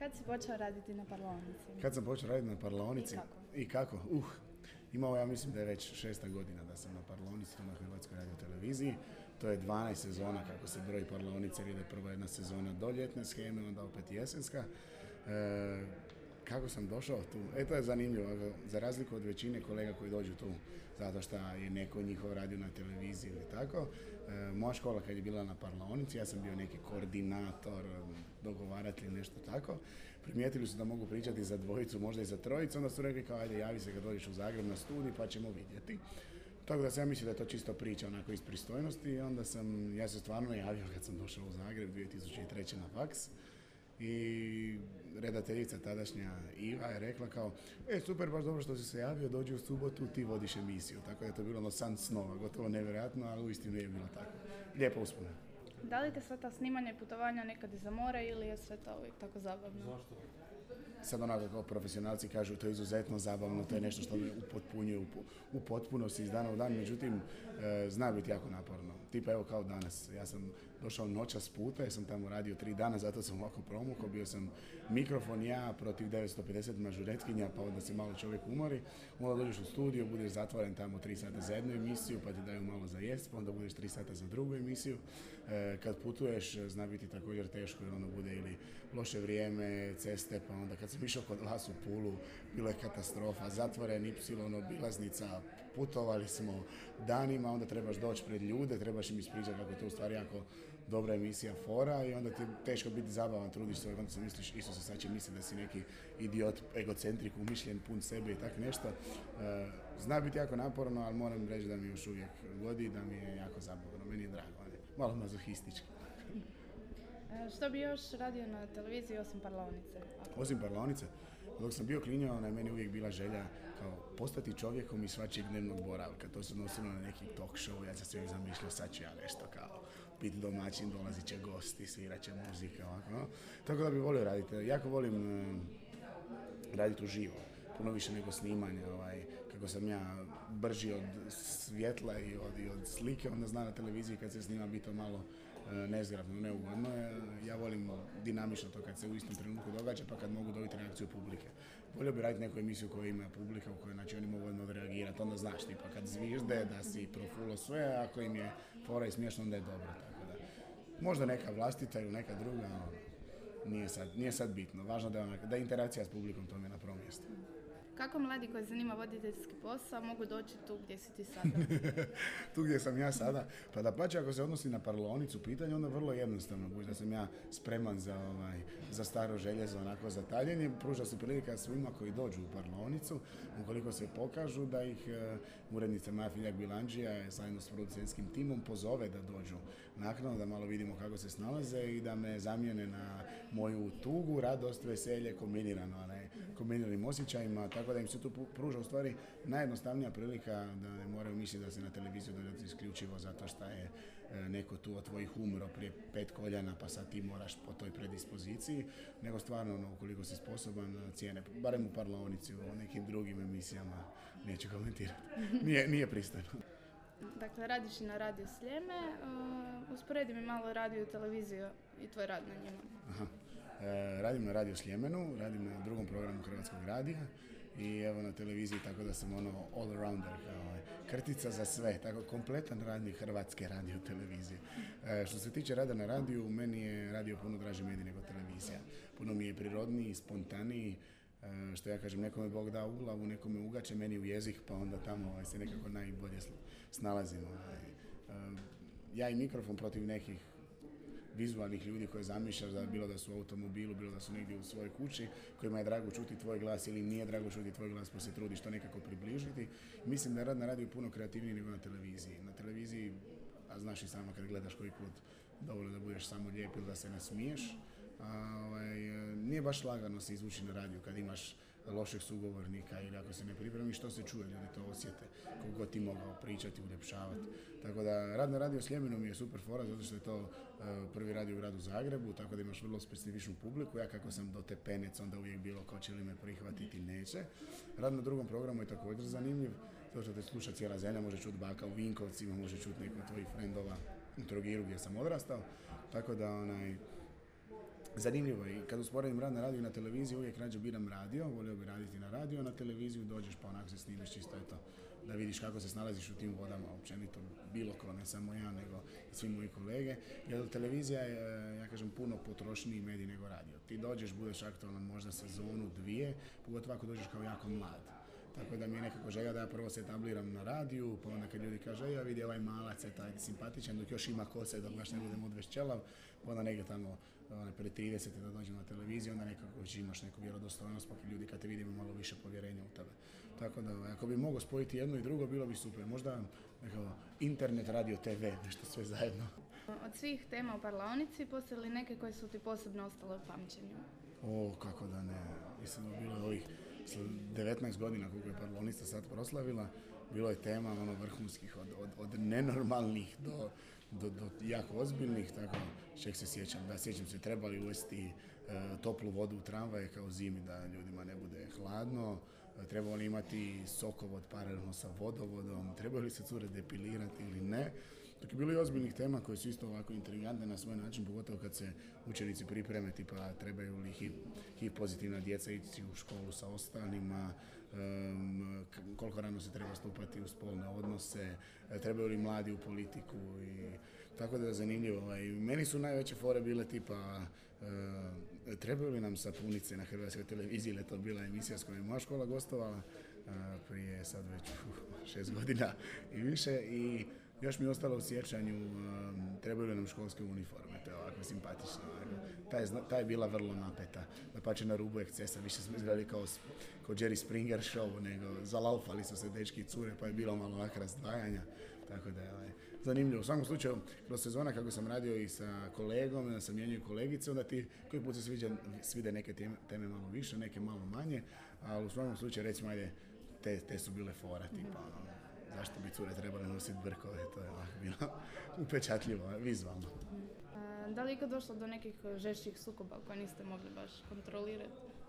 Kad si počeo raditi na parlaonici? Kad sam počeo raditi na parlaonici? I kako? Imao ja mislim da je već 6. godina da sam na parlaonici na Hrvatskoj radioteleviziji. To je 12 sezona kako se broji parlaonice, jer ide prva jedna sezona do ljetne sheme, onda opet jesenska. Kako sam došao tu? To je zanimljivo. Za razliku od većine kolega koji dođu tu zato što je neko njihov radio na televiziji ili tako. Moja škola kad je bila na parlaonici, ja sam bio neki koordinator, dogovaratelj, nešto tako. Primijetili su da mogu pričati za dvojicu, možda i za trojicu, onda su rekli kao ajde javi se kad dođeš u Zagreb na studij pa ćemo vidjeti. Tako da sam ja mislio da je to čisto priča onako iz pristojnosti i onda ja se stvarno javio kad sam došao u Zagreb 2003. na faks. I redateljica tadašnja Iva je rekla kao super, baš dobro što si se javio, dođi u subotu, ti vodiš emisiju. Tako da je to bilo ono san snova, gotovo nevjerojatno, ali uistinu je bilo tako. Lijepo uspomena. Da li te sva ta snimanja i putovanja nekad iza mora ili je sve to uvijek tako zabavno? Zašto? Sad onako kao profesionalci kažu to je izuzetno zabavno, to je nešto što me upotpunjuje u potpunosti iz dana u dan, međutim zna biti jako naporno. Tipa evo kao danas, ja sam došao noćas puta, jer sam tamo radio 3 dana, zato sam ovako promukao, bio sam mikrofon ja protiv 950 mažuretkinja, pa onda se malo čovjek umori, onda dođeš u studio, budeš zatvoren tamo 3 sata za jednu emisiju, pa ti daju malo za jest, pa onda budeš 3 sata za drugu emisiju. Kad putuješ, zna biti također teško, jer ono bude ili loše vrijeme, ceste, pa onda kad sam išao kod vas u Pulu, bilo je katastrofa, zatvoren Y, obilaznica, putovali smo danima, onda trebaš doći pred ljude, trebaš im ispričati kako je to u stvari jako dobra emisija fora i onda ti je teško biti zabavan, trudiš se, onda se misliš, Isuse, sad će misliti da si neki idiot, egocentrik, umišljen, pun sebe i tak nešto. Zna biti jako naporno, ali moram reći da mi još uvijek godi, da mi je jako zabavno, meni je drago, malo mazohistički. Što bi još radio na televiziji osim parlaonice? Osim parlaonice? Dok sam bio klinio, meni uvijek bila želja kao postati čovjekom iz svačijeg dnevnog boravka. To se odnosilo na neki talk show, ja sam se uvijek zamišljao, sad ću ja nešto kao biti domaćin, dolazit će gosti, svirat će muzika, ovako, no? Tako da bi volio raditi. Jako volim raditi uživo. Puno više nego snimanje, kako sam ja brži od svjetla i od slike, onda zna na televiziji kad se snima biti to malo nezgrapno, neugodno. Ja volim dinamično to kad se u istom trenutku događa, pa kad mogu dobiti reakciju publike. Volio bi raditi neku emisiju koja ima publika u kojoj znači, oni mogu odmah reagirati, onda znaš tipa kad zvižde da si profulo sve, ako im je fora i smiješno, onda je dobro. Tako da. Možda neka vlastita ili neka druga, nije sad bitno. Važno da je interakcija s publikom, to mi je na prvom mjestu. Kako mladi koji zanima voditeljski posao mogu doći tu gdje si ti sada? Tu gdje sam ja sada? Pa da pače, ako se odnosi na parlaonicu pitanje, onda vrlo jednostavno. Budući da sam ja spreman za staro željezo, onako za taljenje, pruža se prilika svima koji dođu u parlaonicu, ukoliko se pokažu da ih urednica Maja Filjak-Bilandžija zajedno s producentskim timom pozove da dođu naknadno, da malo vidimo kako se snalaze i da me zamijene na moju tugu, radost, veselje, kombiniranim osjećajima, tako da im se tu pruža u stvari najjednostavnija prilika da ne moraju misliti da se na televiziju dođe isključivo zato što je neko tu od tvojih umro prije 5 koljana pa sad ti moraš po toj predispoziciji, nego stvarno ukoliko si sposoban cijene, barem u parlaonici, u nekim drugim emisijama neću komentirati. Nije pristojno. Dakle, radiš i na Radio Sljeme, usporedi mi malo radio i televiziju i tvoj rad na njima. Radim na Radio Sljemenu, radim na drugom programu Hrvatskog radija i evo na televiziji, tako da sam all-rounder, krtica za sve, tako kompletan radnik Hrvatske radiotelevizije. Što se tiče rada na radiju, meni je radio puno draži medij nego televizija. Puno mi je prirodniji, spontaniji, što ja kažem, nekome Bog da u glavu, nekome ugače, meni u jezik, pa onda tamo se nekako najbolje snalazimo. Ja i mikrofon protiv nekih vizualnih ljudi koje zamišljaš, da bilo da su u automobilu, bilo da su negdje u svojoj kući, kojima je drago čuti tvoj glas ili nije drago čuti tvoj glas, pa se trudiš to nekako približiti. Mislim da je rad na radiju puno kreativniji nego na televiziji. Na televiziji, a znaš i samo kad gledaš koji put, dovoljno da budeš samo lijep ili da se nasmiješ. Nije baš lagano se izvući na radiju kad imaš lošeg sugovornika ili ako se ne pripremiš, što se čuje, ljudi to osjete, koliko god ti mogao pričati, uljepšavati. Tako da rad na Radio Sljemenu mi je super fora, zato što je to prvi radio u gradu Zagrebu, tako da imaš vrlo specifičnu publiku. Ja kako sam do tepenec, onda uvijek bilo kao će li me prihvatiti, neće. Rad na drugom programu je također zanimljiv, zato što te sluša cijela zemlja, može čuti baka u Vinkovcima, može čuti neko od tvojih frendova u Trogiru gdje sam odrastao, tako da zanimljivo je. I kad usporedim rad na radiju i na televiziji, uvijek rađe biram radio, volio bi raditi na radiju, a na televiziju dođeš pa onako se snimiš čisto eto, da vidiš kako se snalaziš u tim vodama, općenito bilo ko, ne samo ja, nego i svi moji kolege. Jer televizija je, ja kažem, puno potrošniji medij nego radio. Ti dođeš, budeš aktualan možda sezonu, 2, pogotovo ako dođeš kao jako mlad. Tako da mi je nekako želja da ja prvo se etabliram na radiju, pa onda kad ljudi kažu, ja vidi ovaj malac, taj simpatičan, dok još ima kose, dok baš ne budem odvešćelav, pa onda negdje tamo pred 30 da dođem na televiziju, onda nekako već imaš neku vjerodostojnost, pa ljudi kad te vidimo malo više povjerenja u tebe. Tako da, ako bi mogao spojiti jedno i drugo, bilo bi super. Možda internet, radio, TV, nešto sve zajedno. Od svih tema u parlaonici postoje li neke koje su ti posebno ostale u pamćenju? Kako da ne. Mislim da bilo je ovih 19 godina koliko je parlaonica sad proslavila, bilo je tema vrhunskih, od nenormalnih do jako ozbiljnih, tako čeg se sjećam. Da, sjećam se, trebali uvesti toplu vodu u tramvaje kao zimi da ljudima ne bude hladno, trebali imati sokovod paralelno sa vodovodom, trebali se cure depilirati ili ne. Dok je bilo i ozbiljnih tema koje su isto ovako intrigantne na svoj način, pogotovo kad se učenici pripreme, tipa trebaju li HIV pozitivna djeca ići u školu sa ostalima, koliko rano se treba stupati u spolne odnose, trebaju li mladi u politiku i tako da je zanimljivo. Meni su najveće fore bile tipa trebaju li nam sapunice na Hrvatskoj televiziji, ili je to bila emisija s kojom je moja škola gostovala prije sad već 6 godina i više i još mi je ostalo u sjećanju, trebaju li nam školske uniforme, to je ovako simpatično. Ta je bila vrlo napeta, dapače na rubu ekscesa, više smo izgledali kao Jerry Springer show, nego zalaufali su se dečki i cure, pa je bilo malo onako razdvajanja, tako da je zanimljivo. U svakom slučaju, kroz sezona kako sam radio i sa kolegom, sam mijenjao kolegice, onda ti koji put se svide neke teme malo više, neke malo manje, ali u svakom slučaju, recimo, te su bile fora, tipa, zašto bi cure trebali nositi brkove, to je ovako bilo upečatljivo, vizualno. Da li je ikad došlo do nekih žešćih sukoba koje niste mogli baš kontrolirati?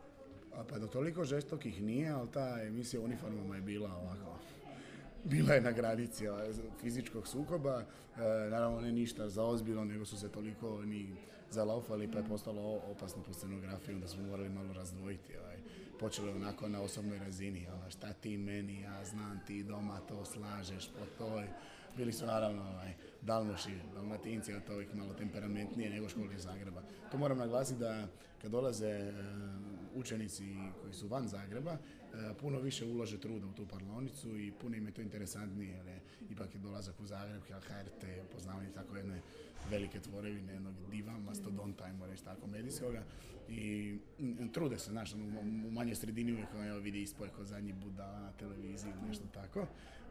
Pa do toliko žestokih nije, ali ta emisija u uniformama je bila ovako, bila je na granici fizičkog sukoba, naravno ne ništa zaozbiljno, nego su se toliko ni zalaufali pa je postalo opasno po scenografiju, da smo morali malo razdvojiti. Počelo je onako na osobnoj razini, šta ti meni, ja znam ti doma to slažeš po toj. Bili su naravno Dalmoši, Dalmatinci, a to uvijek malo temperamentnije nego škole iz Zagreba. To moram naglasiti da kad dolaze učenici koji su van Zagreba, puno više ulože truda u tu parlaonicu i puno im je to interesantnije, jer ipak je dolazak u Zagreb, HRT, poznavanje tako jedne velike tvorevine, jednog diva, mastodonta, ajmo reći tako, medijskoga. I trude se, znaš, u manjoj sredini uvijek vidi ispoj ko zadnji budala na televiziji ili nešto tako.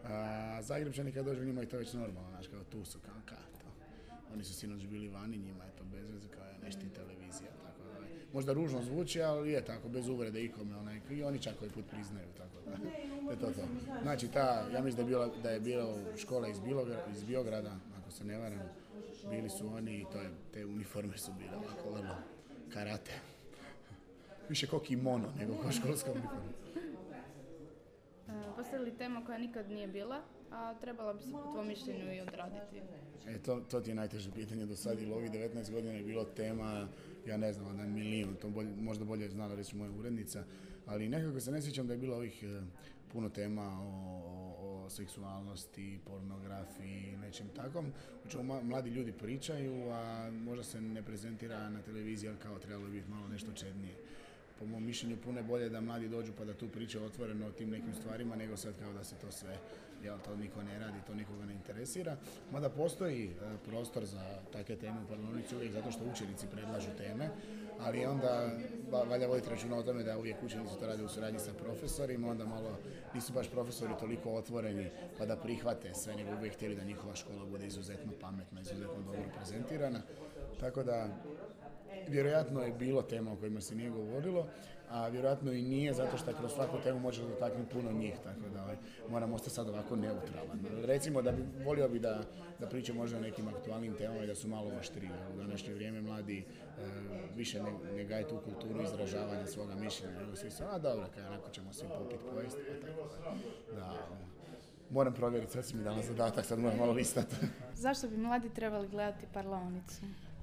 A Zagrebčani kad dođu, njima je to već normalno, znaš, kao tu su, kao to. Oni su sinoć bili vani, njima je to bez veze, kao je nešto televizija, tako da. Možda ružno zvuči, ali je tako, bez uvrede ikome, i oni čak koji put priznaju, tako da. To. Znači, ja mislim da je bila škola iz Biograda, ako se ne varam, bili su oni i te uniforme su bile ovako vrlo karate. Više ko kimono nego ko školska uniforma. Postoji li tema koja nikad nije bila, a trebala bi se po tvom mišljenju i odraditi? To ti je najteže pitanje do sad, ili ovih 19 godina je bilo tema, ja ne znam, da milijun, to možda bolje znala reći moja urednica, ali nekako se ne sjećam da je bilo ovih puno tema o seksualnosti, pornografiji, nečem takom, o čemu mladi ljudi pričaju, a možda se ne prezentira na televiziji, ali kao trebalo biti malo nešto čednije. Po mom mišljenju puno je bolje da mladi dođu pa da tu pričaju otvoreno o tim nekim stvarima, nego sad kao da se to sve, to niko ne radi, to nikoga ne interesira. Mada postoji prostor za takve teme u parlaonici uvijek zato što učenici predlažu teme, ali onda valja voditi računa o tome da uvijek učenici to rade u suradnji sa profesorima, onda malo nisu baš profesori toliko otvoreni pa da prihvate sve, nego uvijek htjeli da njihova škola bude izuzetno pametna, izuzetno dobro prezentirana. Tako da vjerojatno je bilo tema o kojima se nije govorilo, a vjerojatno i nije zato što kroz svaku temu može dotaknuti puno njih, tako da moram ostati sad ovako neutralan. Recimo da volio bi da pričam možda o nekim aktualnim temama i da su malo oštrije. U današnje vrijeme mladi više ne gaje tu kulturu izražavanja svoga mišljenja, nego svi su, dobro, onako ćemo svi popiti, pojesti, pa tako da. Moram provjeriti, sad si mi dala zadatak, sad moram malo listati. Zašto bi mladi trebali gledati parlaonicu?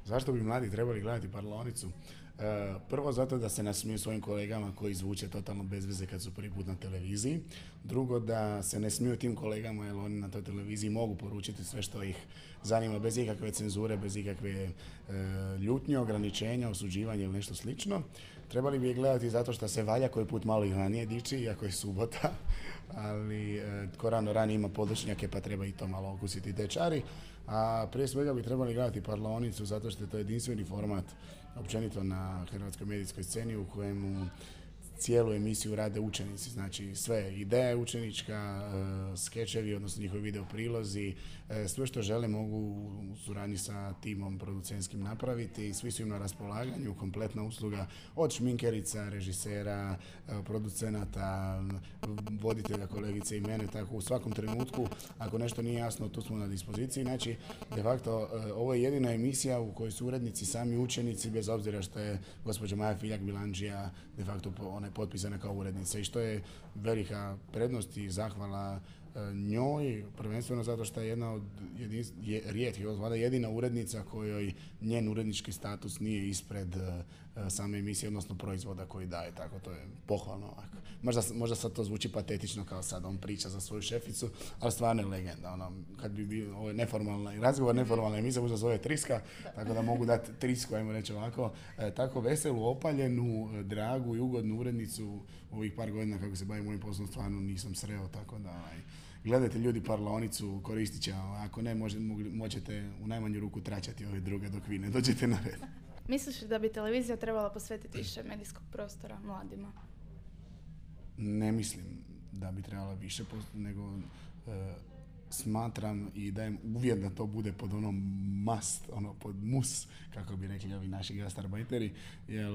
Zašto bi mladi trebali gledati Parlaonicu? Prvo zato da se nasmiju svojim kolegama koji zvuče totalno bez veze kad su prvi put na televiziji. Drugo da se ne smiju tim kolegama jer oni na toj televiziji mogu poručiti sve što ih zanima bez ikakve cenzure, bez ikakve ljutnje, ograničenja, osuđivanja ili nešto slično. Trebali bi je gledati zato što se valja koji put malo i ranije dići, iako je subota, ali tko rano ima područnjake pa treba i to malo okusiti tečari. A prije svega bi trebali gledati Parlaonicu zato što je to jedinstveni format općenito na hrvatskoj medijskoj sceni u kojemu cijelu emisiju rade učenici, znači sve ideja učenička, skečevi, odnosno njihovi video prilozi, sve što žele mogu u suradnji sa timom producentskim napraviti, svi su im na raspolaganju, kompletna usluga od šminkerica, režisera, producenata, voditelja, kolegice i mene, tako u svakom trenutku, ako nešto nije jasno, tu smo na dispoziciji, znači de facto ovo je jedina emisija u kojoj su urednici sami učenici, bez obzira što je gospođa Maja Filjak-Bilandžija de facto ona je potpisana kao urednica i što je velika prednost i zahvala njoj, prvenstveno zato što je jedna od rijetkih, jedina urednica kojoj njen urednički status nije ispred same emisije, odnosno proizvoda koji daje, tako to je pohvalno. Možda sad to zvuči patetično kao sad on priča za svoju šeficu, ali stvarno je legenda. Kad bi bio ovo neformalna emisija, možda zove Triska, tako da mogu dati Trisku, ajmo reći ovako, tako veselu, opaljenu, dragu i ugodnu urednicu ovih par godina kako se bavim ovim poslom, stvarno nisam sreo, tako da gledajte ljudi Parlaonicu, koristit će, ako ne možete u najmanju ruku tračati ove druge dok vi ne dođete na red. Misliš da bi televizija trebala posvetiti više medijskog prostora mladima? Ne mislim da bi trebala više, nego smatram i dajem uvjet da to bude pod pod mus, kako bi rekli ovi naši gastarbajteri, jer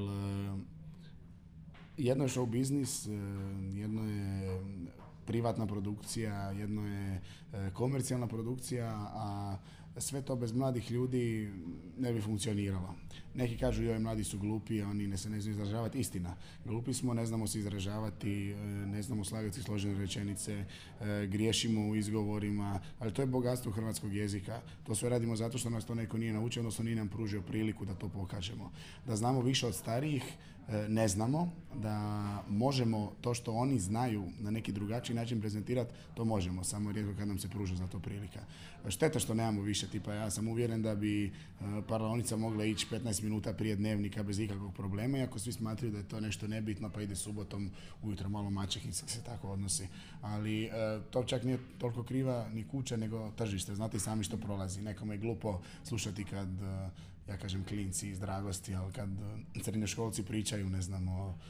jedno je show biznis, jedno je privatna produkcija, jedno je komercijalna produkcija, a sve to bez mladih ljudi ne bi funkcioniralo. Neki kažu joj, mladi su glupi, oni se ne znaju izražavati. Istina, glupi smo, ne znamo se izražavati, ne znamo slagati složene rečenice, griješimo u izgovorima, ali to je bogatstvo hrvatskog jezika. To sve radimo zato što nas to neko nije naučio, odnosno nije nam pružio priliku da to pokažemo. Da znamo više od starijih, ne znamo, da možemo to što oni znaju na neki drugačiji način prezentirati, to možemo, samo rijetko kad nam se pruža za to prilika. Šteta što nemamo više, tipa ja sam uvjeren da bi Parlaonica mogla ići 15 minuta prije dnevnika bez ikakvog problema, iako svi smatraju da je to nešto nebitno, pa ide subotom ujutro malo maćehinski se tako odnosi. Ali to čak nije toliko kriva ni kuća, nego tržište. Znate sami što prolazi. Nekome je glupo slušati kad ja kažem klinci iz dragosti, ali kad srednjoškolci pričaju, ne znam,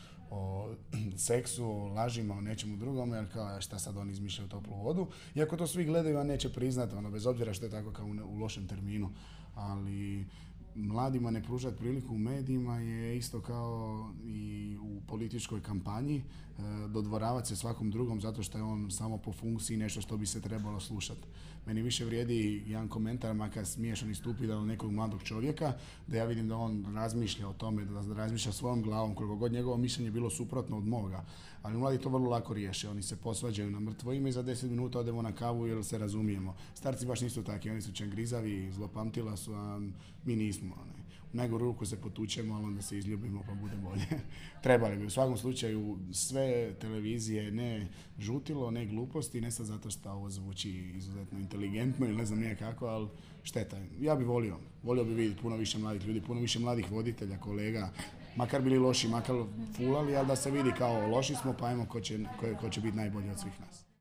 o seksu, o lažima, o nečemu drugom, jer kao šta sad oni izmišljaju toplu vodu. Iako to svi gledaju, a neće priznati, bez obzira što je tako kao u lošem terminu. Ali mladima ne pružati priliku u medijima je isto kao i u političkoj kampanji, dodvoravati se svakom drugom zato što je on samo po funkciji nešto što bi se trebalo slušati. Meni više vrijedi jedan komentar, makar smiješan i stupidan nekog mladog čovjeka, da ja vidim da on razmišlja o tome, da razmišlja svojom glavom, koliko god njegovo mišljenje bilo suprotno od moga. Ali mladi to vrlo lako riješe, oni se posvađaju na mrtvo ime i za 10 minuta odemo na kavu jer se razumijemo. Starci baš nisu takvi, oni su čangrizavi, zlopamtila su, a mi nismo. U najgoru ruku se potučemo, ali onda se izljubimo pa bude bolje. Trebali bi u svakom slučaju sve televizije, ne žutilo, ne gluposti, ne sad zato što ovo zvuči izuzetno inteligentno ili ne znam nije kako, ali šteta. Ja bi volio bi vidjeti puno više mladih ljudi, puno više mladih voditelja, kolega, makar bili loši, makar fulali, ali da se vidi kao loši smo, pa ajmo ko će biti najbolji od svih nas.